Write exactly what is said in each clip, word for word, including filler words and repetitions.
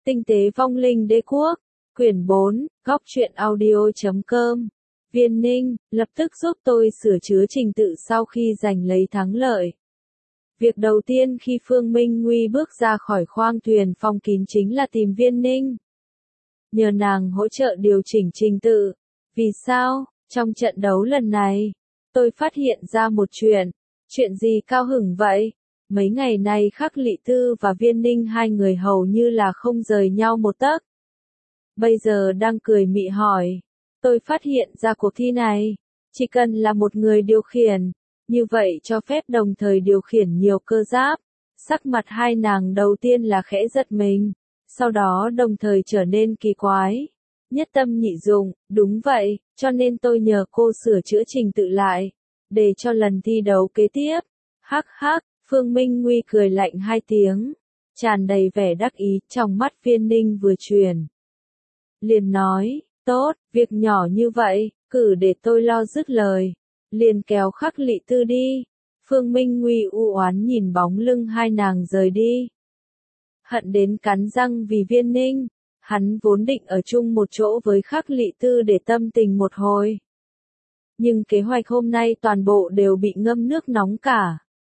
Tinh tế vong linh đế quốc, quyển bốn, góc truyện audio chấm com. Viên Ninh, lập tức giúp tôi sửa chữa trình tự sau khi giành lấy thắng lợi. Việc đầu tiên khi Phương Minh Nguy bước ra khỏi khoang thuyền phong kín chính là tìm Viên Ninh. Nhờ nàng hỗ trợ điều chỉnh trình tự. Vì sao? Trong trận đấu lần này, tôi phát hiện ra một chuyện. Chuyện gì cao hứng vậy? Mấy ngày nay Khắc Lị Tư và Viên Ninh hai người hầu như là không rời nhau một tấc. Bây giờ đang cười mị hỏi. Tôi phát hiện ra cuộc thi này, chỉ cần là một người điều khiển, như vậy cho phép đồng thời điều khiển nhiều cơ giáp. Sắc mặt hai nàng đầu tiên là khẽ giật mình, sau đó đồng thời trở nên kỳ quái. Nhất tâm nhị dụng, đúng vậy, cho nên tôi nhờ cô sửa chữa trình tự lại, để cho lần thi đấu kế tiếp. Hắc hắc, Phương Minh Nguy cười lạnh hai tiếng, tràn đầy vẻ đắc ý, trong mắt Viên Ninh vừa chuyển. Liền nói, tốt, việc nhỏ như vậy, cử để tôi lo. Dứt lời, liền kéo Khắc Lị Tư đi. Phương Minh Nguy u oán nhìn bóng lưng hai nàng rời đi. Hận đến cắn răng vì Viên Ninh, hắn vốn định ở chung một chỗ với Khắc Lị Tư để tâm tình một hồi. Nhưng kế hoạch hôm nay toàn bộ đều bị ngâm nước nóng cả.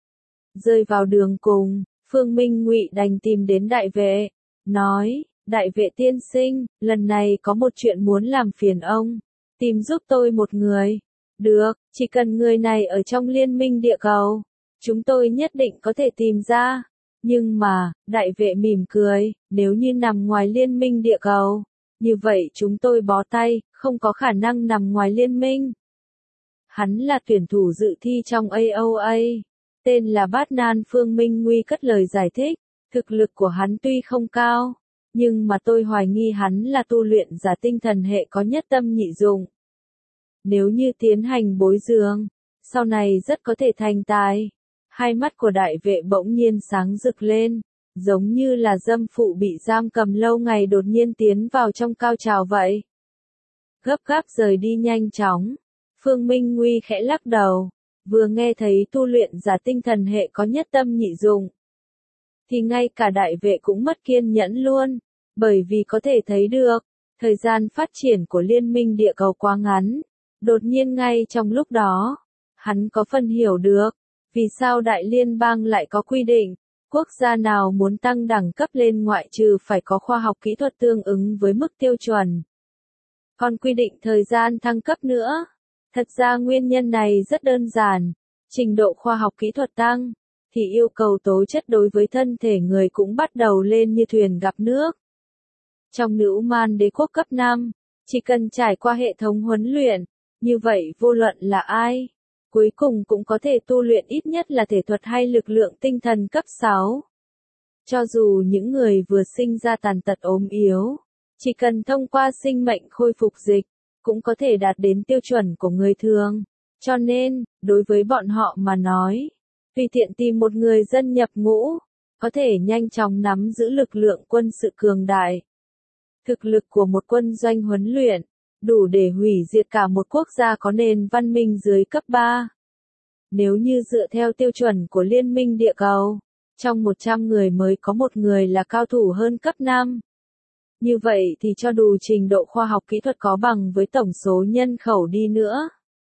Rơi vào đường cùng, Phương Minh Ngụy đành tìm đến đại vệ, nói, đại vệ tiên sinh, lần này có một chuyện muốn làm phiền ông, tìm giúp tôi một người. Được, chỉ cần người này ở trong liên minh địa cầu, chúng tôi nhất định có thể tìm ra. Nhưng mà, đại vệ mỉm cười, nếu như nằm ngoài liên minh địa cầu, như vậy chúng tôi bó tay, không có khả năng nằm ngoài liên minh. Hắn là tuyển thủ dự thi trong a o a, tên là Bát Nan. Phương Minh Nguy cất lời giải thích, thực lực của hắn tuy không cao, nhưng mà tôi hoài nghi hắn là tu luyện giả tinh thần hệ có nhất tâm nhị dụng. Nếu như tiến hành bồi dưỡng, sau này rất có thể thành tài. Hai mắt của đại vệ bỗng nhiên sáng rực lên, giống như là dâm phụ bị giam cầm lâu ngày đột nhiên tiến vào trong cao trào vậy. Gấp gáp rời đi nhanh chóng, Phương Minh Nguy khẽ lắc đầu, vừa nghe thấy tu luyện giả tinh thần hệ có nhất tâm nhị dụng, thì ngay cả đại vệ cũng mất kiên nhẫn luôn, bởi vì có thể thấy được, thời gian phát triển của liên minh địa cầu quá ngắn, đột nhiên ngay trong lúc đó, hắn có phần hiểu được. Vì sao đại liên bang lại có quy định, quốc gia nào muốn tăng đẳng cấp lên ngoại trừ phải có khoa học kỹ thuật tương ứng với mức tiêu chuẩn. Còn quy định thời gian thăng cấp nữa. Thật ra nguyên nhân này rất đơn giản, trình độ khoa học kỹ thuật tăng, thì yêu cầu tố chất đối với thân thể người cũng bắt đầu lên như thuyền gặp nước. Trong Nữ Man Đế quốc cấp năm, chỉ cần trải qua hệ thống huấn luyện, như vậy vô luận là ai, cuối cùng cũng có thể tu luyện ít nhất là thể thuật hay lực lượng tinh thần cấp sáu. Cho dù những người vừa sinh ra tàn tật ốm yếu, chỉ cần thông qua sinh mệnh khôi phục dịch, cũng có thể đạt đến tiêu chuẩn của người thường. Cho nên, đối với bọn họ mà nói, tùy tiện tìm một người dân nhập ngũ, có thể nhanh chóng nắm giữ lực lượng quân sự cường đại. Thực lực của một quân doanh huấn luyện, đủ để hủy diệt cả một quốc gia có nền văn minh dưới cấp ba. Nếu như dựa theo tiêu chuẩn của liên minh địa cầu, trong một trăm người mới có một người là cao thủ hơn cấp năm. Như vậy thì cho dù trình độ khoa học kỹ thuật có bằng với tổng số nhân khẩu đi nữa,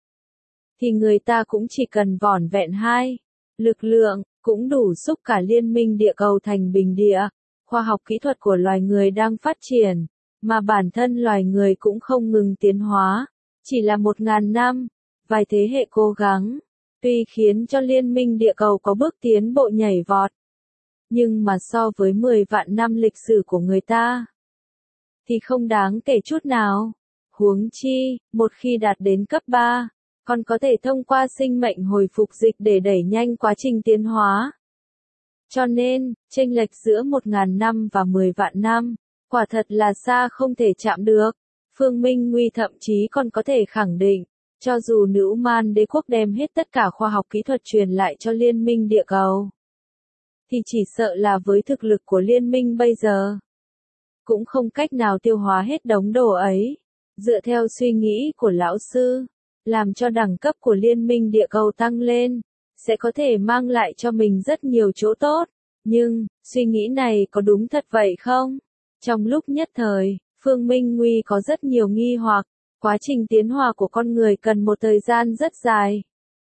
thì người ta cũng chỉ cần vỏn vẹn hai. Lực lượng, cũng đủ xúc cả liên minh địa cầu thành bình địa. Khoa học kỹ thuật của loài người đang phát triển, mà bản thân loài người cũng không ngừng tiến hóa. Chỉ là một ngàn năm, vài thế hệ cố gắng, tuy khiến cho liên minh địa cầu có bước tiến bộ nhảy vọt. Nhưng mà so với mười vạn năm lịch sử của người ta, thì không đáng kể chút nào. Huống chi, một khi đạt đến cấp ba, còn có thể thông qua sinh mệnh hồi phục dịch để đẩy nhanh quá trình tiến hóa. Cho nên, chênh lệch giữa một ngàn năm và mười vạn năm, quả thật là xa không thể chạm được. Phương Minh Nguy thậm chí còn có thể khẳng định, cho dù Nữ Man Đế quốc đem hết tất cả khoa học kỹ thuật truyền lại cho liên minh địa cầu, thì chỉ sợ là với thực lực của liên minh bây giờ, cũng không cách nào tiêu hóa hết đống đồ ấy. Dựa theo suy nghĩ của lão sư, làm cho đẳng cấp của liên minh địa cầu tăng lên, sẽ có thể mang lại cho mình rất nhiều chỗ tốt. Nhưng, suy nghĩ này có đúng thật vậy không? Trong lúc nhất thời, Phương Minh Nguy có rất nhiều nghi hoặc, quá trình tiến hóa của con người cần một thời gian rất dài.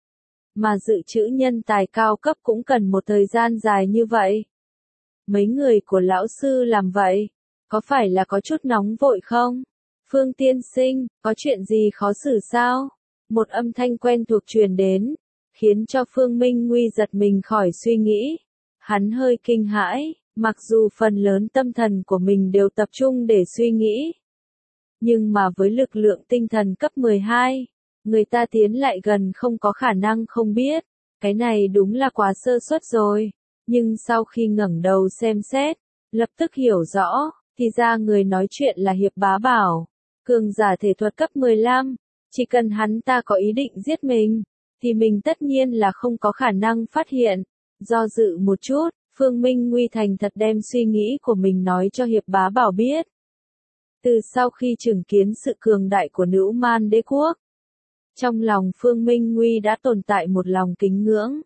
Mà dự trữ nhân tài cao cấp cũng cần một thời gian dài như vậy. Mấy người của lão sư làm vậy, có phải là có chút nóng vội không? Phương tiên sinh, có chuyện gì khó xử sao? Một âm thanh quen thuộc truyền đến, khiến cho Phương Minh Nguy giật mình khỏi suy nghĩ. Hắn hơi kinh hãi, mặc dù phần lớn tâm thần của mình đều tập trung để suy nghĩ. Nhưng mà với lực lượng tinh thần cấp mười hai, người ta tiến lại gần không có khả năng không biết. Cái này đúng là quá sơ suất rồi. Nhưng sau khi ngẩng đầu xem xét, lập tức hiểu rõ, thì ra người nói chuyện là Hiệp Bá Bảo, cường giả thể thuật cấp mười lăm. Chỉ cần hắn ta có ý định giết mình, thì mình tất nhiên là không có khả năng phát hiện. Do dự một chút, Phương Minh Nguy thành thật đem suy nghĩ của mình nói cho Hiệp Bá Bảo biết. Từ sau khi chứng kiến sự cường đại của Nữ Man Đế Quốc, trong lòng Phương Minh Nguy đã tồn tại một lòng kính ngưỡng.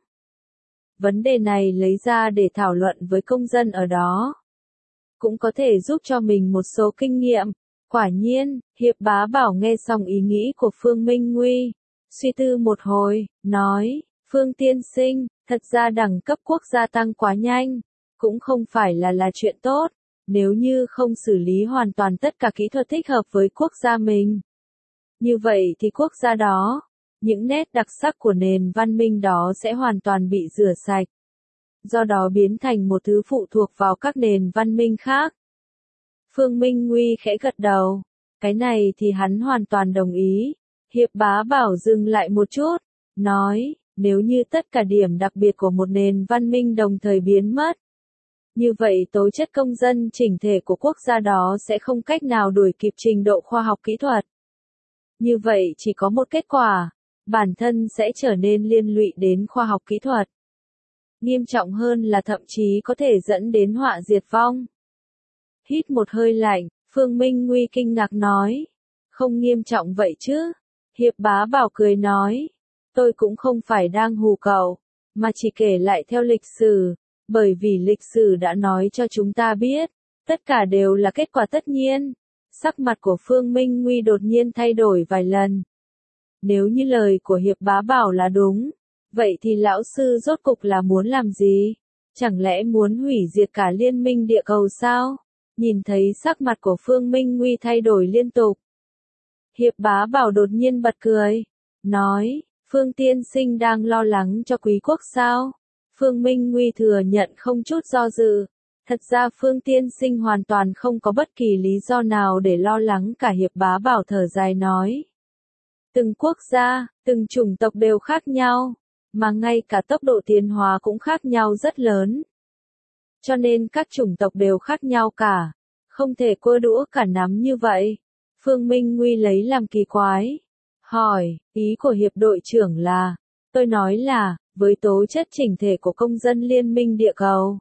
Vấn đề này lấy ra để thảo luận với công dân ở đó, cũng có thể giúp cho mình một số kinh nghiệm. Quả nhiên, Hiệp Bá Bảo nghe xong ý nghĩ của Phương Minh Nguy, suy tư một hồi, nói, Phương tiên sinh, thật ra đẳng cấp quốc gia tăng quá nhanh, cũng không phải là là chuyện tốt, nếu như không xử lý hoàn toàn tất cả kỹ thuật thích hợp với quốc gia mình. Như vậy thì quốc gia đó, những nét đặc sắc của nền văn minh đó sẽ hoàn toàn bị rửa sạch, do đó biến thành một thứ phụ thuộc vào các nền văn minh khác. Phương Minh Nguy khẽ gật đầu, cái này thì hắn hoàn toàn đồng ý. Hiệp Bá Bảo dừng lại một chút, nói, nếu như tất cả điểm đặc biệt của một nền văn minh đồng thời biến mất, như vậy tố chất công dân chỉnh thể của quốc gia đó sẽ không cách nào đuổi kịp trình độ khoa học kỹ thuật. Như vậy chỉ có một kết quả, bản thân sẽ trở nên liên lụy đến khoa học kỹ thuật. Nghiêm trọng hơn là thậm chí có thể dẫn đến họa diệt vong. Hít một hơi lạnh, Phương Minh Nguy kinh ngạc nói, không nghiêm trọng vậy chứ? Hiệp Bá Bảo cười nói, tôi cũng không phải đang hù cậu, mà chỉ kể lại theo lịch sử, bởi vì lịch sử đã nói cho chúng ta biết, tất cả đều là kết quả tất nhiên. Sắc mặt của Phương Minh Nguy đột nhiên thay đổi vài lần. Nếu như lời của Hiệp Bá Bảo là đúng, vậy thì lão sư rốt cục là muốn làm gì? Chẳng lẽ muốn hủy diệt cả liên minh địa cầu sao? Nhìn thấy sắc mặt của Phương Minh Nguy thay đổi liên tục, Hiệp Bá Bảo đột nhiên bật cười, nói, Phương tiên sinh đang lo lắng cho quý quốc sao? Phương Minh Nguy thừa nhận không chút do dự. Thật ra Phương tiên sinh hoàn toàn không có bất kỳ lý do nào để lo lắng cả. Hiệp Bá Bảo thở dài nói. Từng quốc gia, từng chủng tộc đều khác nhau, mà ngay cả tốc độ tiến hóa cũng khác nhau rất lớn. Cho nên các chủng tộc đều khác nhau cả, không thể cua đũa cả nắm như vậy. Phương Minh Nguy lấy làm kỳ quái, hỏi, ý của hiệp đội trưởng là, tôi nói là, với tố chất chỉnh thể của công dân liên minh địa cầu,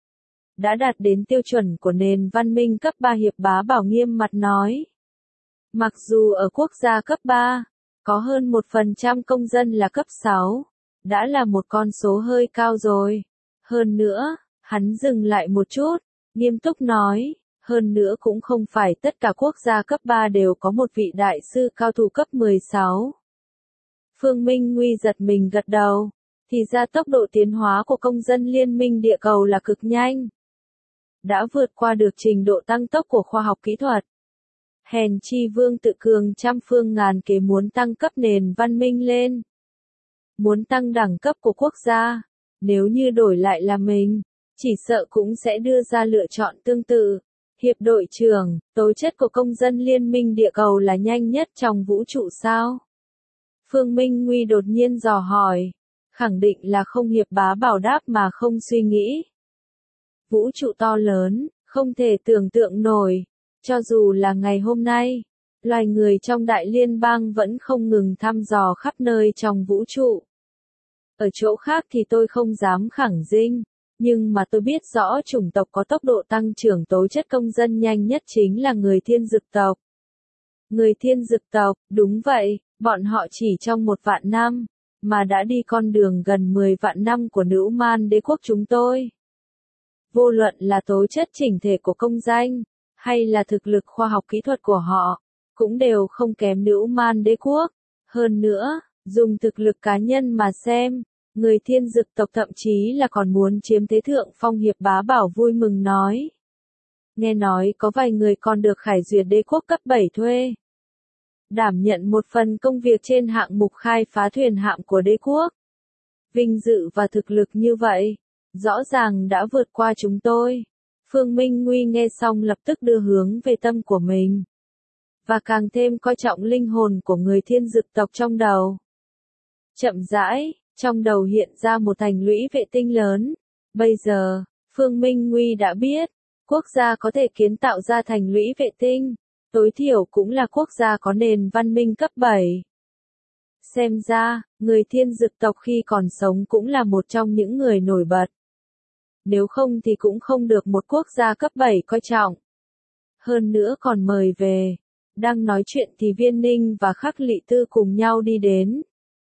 đã đạt đến tiêu chuẩn của nền văn minh cấp ba. Hiệp Bá Bảo nghiêm mặt nói. Mặc dù ở quốc gia cấp ba, có hơn một phần trăm công dân là cấp sáu, đã là một con số hơi cao rồi. Hơn nữa, hắn dừng lại một chút, nghiêm túc nói, hơn nữa cũng không phải tất cả quốc gia cấp ba đều có một vị đại sư cao thủ cấp mười sáu. Phương Minh Nguy giật mình gật đầu, thì ra tốc độ tiến hóa của công dân liên minh địa cầu là cực nhanh. Đã vượt qua được trình độ tăng tốc của khoa học kỹ thuật. Hèn chi Vương Tự Cường trăm phương ngàn kế muốn tăng cấp nền văn minh lên. Muốn tăng đẳng cấp của quốc gia, nếu như đổi lại là mình, chỉ sợ cũng sẽ đưa ra lựa chọn tương tự. Hiệp đội trưởng, tố chất của công dân liên minh địa cầu là nhanh nhất trong vũ trụ sao? Phương Minh Nguy đột nhiên dò hỏi, khẳng định là không. Hiệp Bá Bảo đáp mà không suy nghĩ. Vũ trụ to lớn, không thể tưởng tượng nổi, cho dù là ngày hôm nay, loài người trong đại liên bang vẫn không ngừng thăm dò khắp nơi trong vũ trụ. Ở chỗ khác thì tôi không dám khẳng định, nhưng mà tôi biết rõ chủng tộc có tốc độ tăng trưởng tố chất công dân nhanh nhất chính là người thiên dực tộc. Người thiên dực tộc, đúng vậy, bọn họ chỉ trong một vạn năm, mà đã đi con đường gần mười vạn năm của Nữ Man Đế quốc chúng tôi. Vô luận là tố chất chỉnh thể của công danh, hay là thực lực khoa học kỹ thuật của họ, cũng đều không kém Nữ Man Đế quốc. Hơn nữa, dùng thực lực cá nhân mà xem, người Thiên Dực tộc thậm chí là còn muốn chiếm thế thượng phong. Hiệp Bá Bảo vui mừng nói. Nghe nói có vài người còn được Khải Duyệt Đế quốc cấp bảy thuê, đảm nhận một phần công việc trên hạng mục khai phá thuyền hạm của đế quốc. Vinh dự và thực lực như vậy, rõ ràng đã vượt qua chúng tôi. Phương Minh Nguy nghe xong lập tức đưa hướng về tâm của mình, và càng thêm coi trọng linh hồn của người Thiên Dực tộc trong đầu. Chậm rãi, trong đầu hiện ra một thành lũy vệ tinh lớn. Bây giờ, Phương Minh Nguy đã biết, quốc gia có thể kiến tạo ra thành lũy vệ tinh, tối thiểu cũng là quốc gia có nền văn minh cấp bảy. Xem ra, người Thiên Dực tộc khi còn sống cũng là một trong những người nổi bật. Nếu không thì cũng không được một quốc gia cấp bảy coi trọng. Hơn nữa còn mời về. Đang nói chuyện thì Viên Ninh và Khắc Lị Tư cùng nhau đi đến,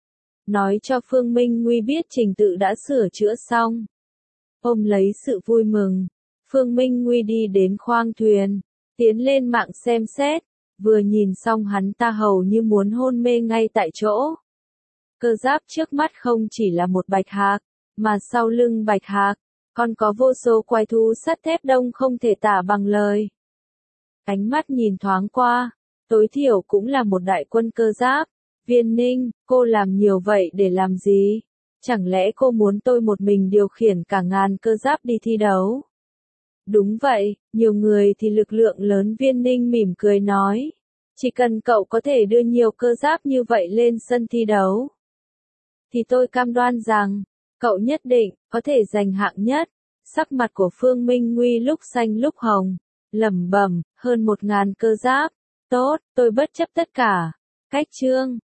nói cho Phương Minh Nguy biết trình tự đã sửa chữa xong. Ôm lấy sự vui mừng, Phương Minh Nguy đi đến khoang thuyền, tiến lên mạng xem xét, vừa nhìn xong hắn ta hầu như muốn hôn mê ngay tại chỗ. Cơ giáp trước mắt không chỉ là một bạch hạc, mà sau lưng bạch hạc, còn có vô số quái thú sắt thép đông không thể tả bằng lời. Ánh mắt nhìn thoáng qua, tối thiểu cũng là một đại quân cơ giáp. Viên Ninh, cô làm nhiều vậy để làm gì? Chẳng lẽ cô muốn tôi một mình điều khiển cả ngàn cơ giáp đi thi đấu? Đúng vậy, nhiều người thì lực lượng lớn. Viên Ninh mỉm cười nói. Chỉ cần cậu có thể đưa nhiều cơ giáp như vậy lên sân thi đấu, thì tôi cam đoan rằng, cậu nhất định có thể giành hạng nhất. Sắc mặt của Phương Minh Nguy lúc xanh lúc hồng, lẩm bẩm, hơn một ngàn cơ giáp. Tốt, tôi bất chấp tất cả. Cách chương